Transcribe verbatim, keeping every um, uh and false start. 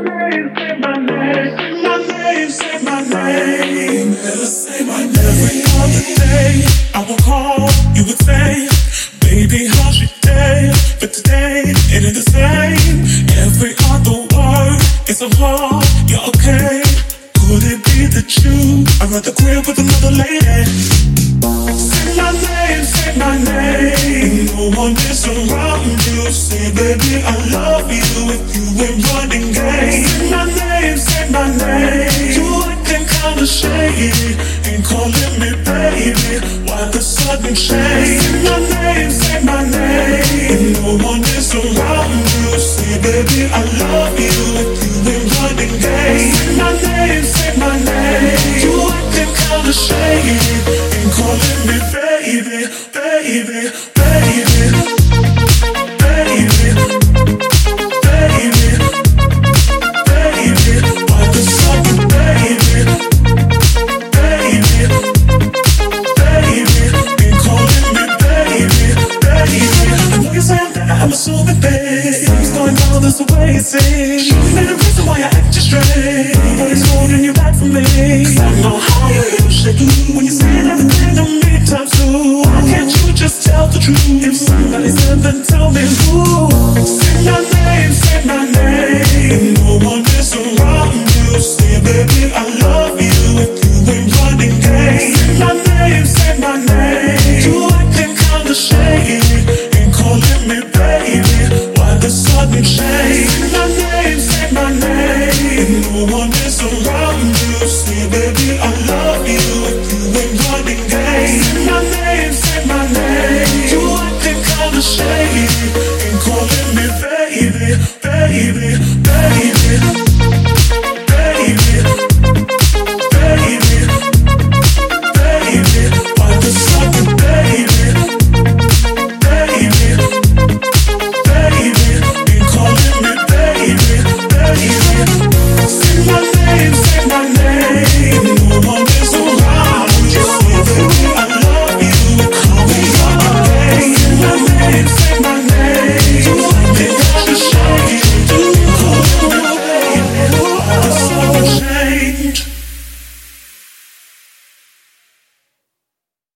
name, say my name, say my name, say my name. Never say my name. Every other day I would call, you would say, baby, how's your day? But today it ain't the same. Every other word is so hard. You're okay. Could it be that you are at the crib with another lady? Say my name, say my name. No one is around you. Say, baby, I love you if you ain't running game. Say my name, say my name. You acting kinda shady, ain't calling me baby. Why the sudden change? Say my name, say my name. No one is around you. Say, baby, I love you if you ain't running game. Say my name, say my name. You acting kinda shady, ain't calling me baby, baby, baby, baby, baby, baby. Why the sudden baby, baby, baby, ain't calling me baby, baby. I know you're saying that I'm assuming, babe. Things going down, that's the way it seems. Show me the reason why you're acting strange. Nobody's holding you back from me. Cause I know how you feel shaking when you're saying everything to me times two. Why can't you just tell the truth? If somebody's there, then tell me who. Say my name, say my name. No one is around you. Say, baby, I love you if you ain't running game. Say my name, say my name. You acting kinda shady, ain't calling me baby. Why the sudden change? Say my name, say my name. No one is around you. Say, baby, I love you if you ain't running game. Say my name, say my name. You acting kinda shady, ain't calling me baby, baby, baby.